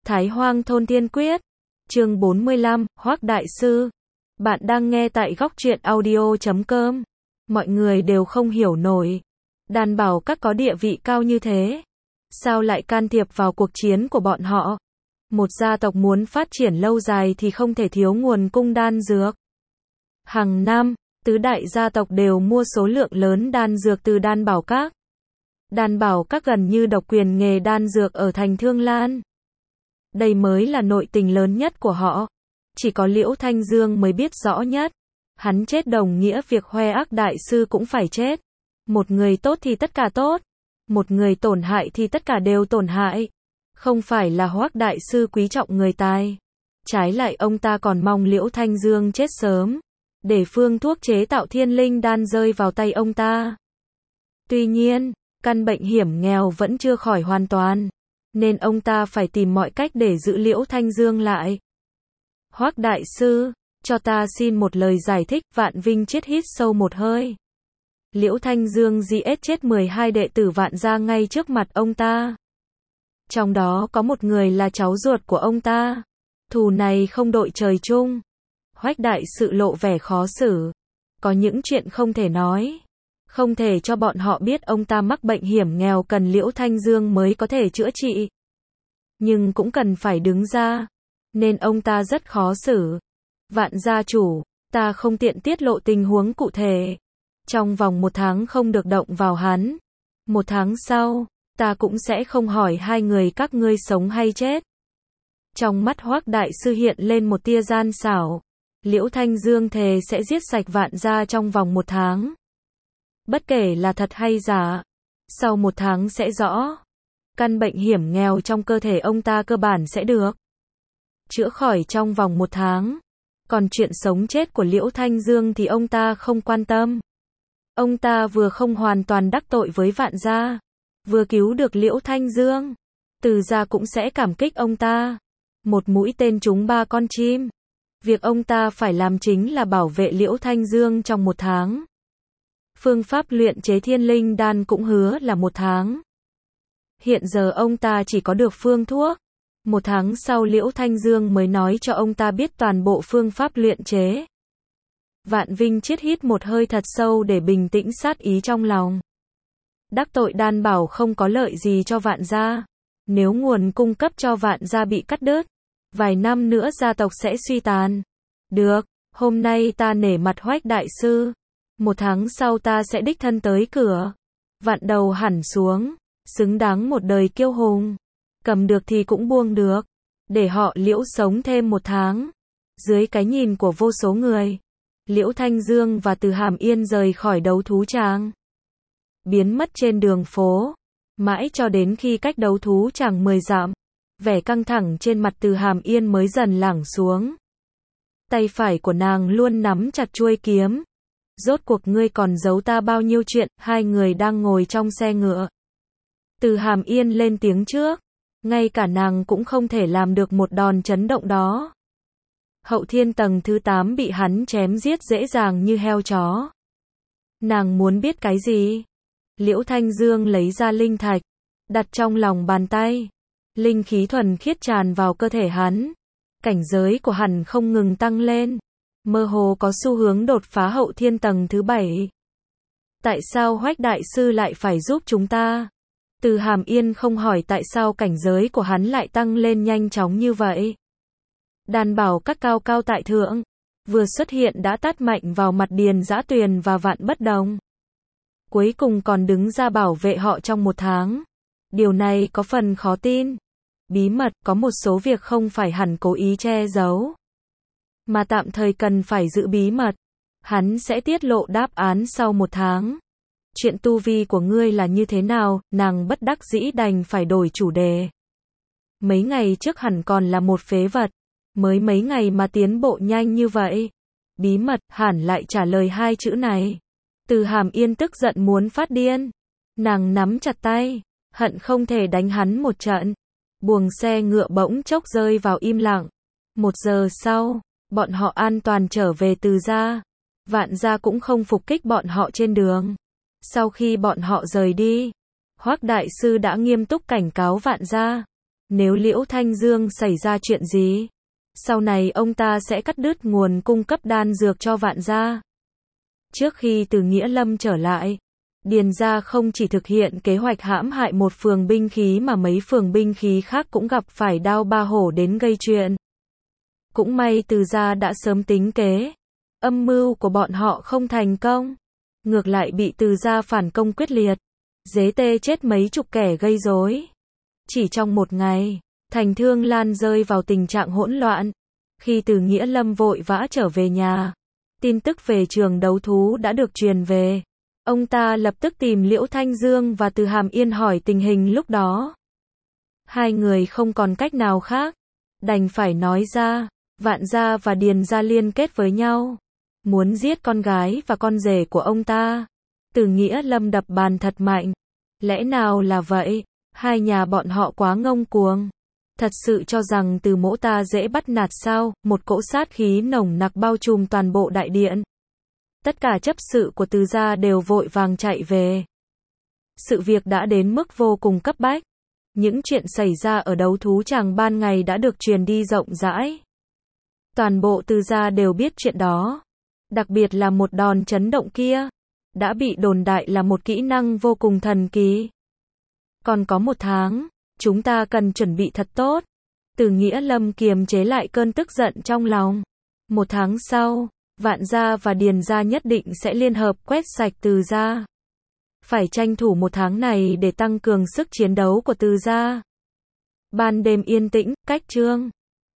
Thái Hoang thôn Thiên Quyết. Chương 45, Hoắc Đại Sư. Bạn đang nghe tại góc truyện audio.com. Mọi người đều không hiểu nổi. Đàn bảo các có địa vị cao như thế. Sao lại can thiệp vào cuộc chiến của bọn họ? Một gia tộc muốn phát triển lâu dài thì không thể thiếu nguồn cung đan dược. Hàng năm, tứ đại gia tộc đều mua số lượng lớn đan dược từ đan bảo các. Đan bảo các gần như độc quyền nghề đan dược ở thành Thương Lan. Đây mới là nội tình lớn nhất của họ. Chỉ có Liễu Thanh Dương mới biết rõ nhất. Hắn chết đồng nghĩa việc Hoắc Đại Sư cũng phải chết. Một người tốt thì tất cả tốt. Một người tổn hại thì tất cả đều tổn hại. Không phải là Hoắc Đại Sư quý trọng người tài. Trái lại ông ta còn mong Liễu Thanh Dương chết sớm. Để phương thuốc chế tạo thiên linh đan rơi vào tay ông ta. Tuy nhiên, căn bệnh hiểm nghèo vẫn chưa khỏi hoàn toàn. Nên ông ta phải tìm mọi cách để giữ Liễu Thanh Dương lại. Hoắc Đại Sư, cho ta xin một lời giải thích. Vạn Vinh Chết hít sâu một hơi. Liễu Thanh Dương giết chết 12 đệ tử Vạn gia ngay trước mặt ông ta. Trong đó có một người là cháu ruột của ông ta. Thù này không đội trời chung. Hoắc Đại Sư lộ vẻ khó xử. Có những chuyện không thể nói. Không thể cho bọn họ biết ông ta mắc bệnh hiểm nghèo cần Liễu Thanh Dương mới có thể chữa trị. Nhưng cũng cần phải đứng ra. Nên ông ta rất khó xử. Vạn gia chủ, ta không tiện tiết lộ tình huống cụ thể. Trong vòng 1 tháng không được động vào hắn. 1 tháng sau, ta cũng sẽ không hỏi hai người các ngươi sống hay chết. Trong mắt Hoắc Đại Sư hiện lên một tia gian xảo. Liễu Thanh Dương thề sẽ giết sạch Vạn gia trong vòng 1 tháng. Bất kể là thật hay giả, sau 1 tháng sẽ rõ. Căn bệnh hiểm nghèo trong cơ thể ông ta cơ bản sẽ được chữa khỏi trong vòng 1 tháng. Còn chuyện sống chết của Liễu Thanh Dương thì ông ta không quan tâm. Ông ta vừa không hoàn toàn đắc tội với Vạn gia, vừa cứu được Liễu Thanh Dương. Từ gia cũng sẽ cảm kích ông ta. Một mũi tên trúng 3 con chim. Việc ông ta phải làm chính là bảo vệ Liễu Thanh Dương trong 1 tháng. Phương pháp luyện chế thiên linh đan cũng hứa là 1 tháng. Hiện giờ ông ta chỉ có được phương thuốc. 1 tháng sau Liễu Thanh Dương mới nói cho ông ta biết toàn bộ phương pháp luyện chế. Vạn Vinh Chết hít một hơi thật sâu để bình tĩnh sát ý trong lòng. Đắc tội đan bảo không có lợi gì cho Vạn gia. Nếu nguồn cung cấp cho Vạn gia bị cắt đứt, vài năm nữa gia tộc sẽ suy tàn. Được, hôm nay ta nể mặt Hoắc Đại Sư. 1 tháng sau ta sẽ đích thân tới cửa. Vạn đầu hẳn xuống, xứng đáng một đời kiêu hùng. Cầm được thì cũng buông được. Để họ Liễu sống thêm 1 tháng. Dưới cái nhìn của vô số người, Liễu Thanh Dương và Từ Hàm Yên rời khỏi đấu thú tràng. Biến mất trên đường phố. Mãi cho đến khi cách đấu thú tràng 10 dặm. Vẻ căng thẳng trên mặt Từ Hàm Yên mới dần lảng xuống. Tay phải của nàng luôn nắm chặt chuôi kiếm. Rốt cuộc ngươi còn giấu ta bao nhiêu chuyện? Hai người đang ngồi trong xe ngựa. Từ Hàm Yên lên tiếng trước. Ngay cả nàng cũng không thể làm được một đòn chấn động đó. Hậu thiên tầng thứ 8 bị hắn chém giết dễ dàng như heo chó. Nàng muốn biết cái gì? Liễu Thanh Dương lấy ra linh thạch, đặt trong lòng bàn tay. Linh khí thuần khiết tràn vào cơ thể hắn. Cảnh giới của hắn không ngừng tăng lên. Mơ hồ có xu hướng đột phá hậu thiên tầng thứ 7. Tại sao Hoắc Đại Sư lại phải giúp chúng ta? Từ Hàm Yên không hỏi tại sao cảnh giới của hắn lại tăng lên nhanh chóng như vậy. Đàn bảo các cao cao tại thượng, vừa xuất hiện đã tát mạnh vào mặt Điền Dã Tuyền và Vạn Bất Đồng. Cuối cùng còn đứng ra bảo vệ họ trong 1 tháng. Điều này có phần khó tin. Bí mật, có một số việc không phải hẳn cố ý che giấu, mà tạm thời cần phải giữ bí mật. Hắn sẽ tiết lộ đáp án sau 1 tháng. Chuyện tu vi của ngươi là như thế nào? Nàng bất đắc dĩ đành phải đổi chủ đề. Mấy ngày trước hẳn còn là một phế vật. Mới mấy ngày mà tiến bộ nhanh như vậy. Bí mật, hẳn lại trả lời 2 chữ này. Từ Hàm Yên tức giận muốn phát điên. Nàng nắm chặt tay, hận không thể đánh hắn một trận. Buồng xe ngựa bỗng chốc rơi vào im lặng. 1 giờ sau, bọn họ an toàn trở về Từ gia. Vạn gia cũng không phục kích bọn họ trên đường. Sau khi bọn họ rời đi, Hoắc Đại Sư đã nghiêm túc cảnh cáo Vạn gia. Nếu Liễu Thanh Dương xảy ra chuyện gì, sau này ông ta sẽ cắt đứt nguồn cung cấp đan dược cho Vạn gia. Trước khi Từ Nghĩa Lâm trở lại, Điền gia không chỉ thực hiện kế hoạch hãm hại một phường binh khí mà mấy phường binh khí khác cũng gặp phải đao ba hổ đến gây chuyện. Cũng may Từ gia đã sớm tính kế, âm mưu của bọn họ không thành công, ngược lại bị Từ gia phản công quyết liệt, giết chết mấy chục kẻ gây rối. Chỉ trong một ngày, thành Thương Lan rơi vào tình trạng hỗn loạn. Khi Từ Nghĩa Lâm vội vã trở về nhà, tin tức về trường đấu thú đã được truyền về. Ông ta lập tức tìm Liễu Thanh Dương và Từ Hàm Yên hỏi tình hình lúc đó. Hai người không còn cách nào khác, đành phải nói ra, Vạn gia và Điền gia liên kết với nhau, muốn giết con gái và con rể của ông ta. Từ Nghĩa Lâm đập bàn thật mạnh. Lẽ nào là vậy? Hai nhà bọn họ quá ngông cuồng. Thật sự cho rằng Từ mỗ ta dễ bắt nạt sao? Một cỗ sát khí nồng nặc bao trùm toàn bộ đại điện. Tất cả chấp sự của Từ gia đều vội vàng chạy về. Sự việc đã đến mức vô cùng cấp bách. Những chuyện xảy ra ở đấu thú tràng ban ngày đã được truyền đi rộng rãi. Toàn bộ Từ gia đều biết chuyện đó. Đặc biệt là một đòn chấn động kia, đã bị đồn đại là một kỹ năng vô cùng thần kỳ. Còn có 1 tháng, chúng ta cần chuẩn bị thật tốt. Từ Nghĩa Lâm kiềm chế lại cơn tức giận trong lòng. 1 tháng sau, Vạn gia và Điền gia nhất định sẽ liên hợp quét sạch Từ gia. Phải tranh thủ 1 tháng này để tăng cường sức chiến đấu của Từ gia. Ban đêm yên tĩnh, cách trương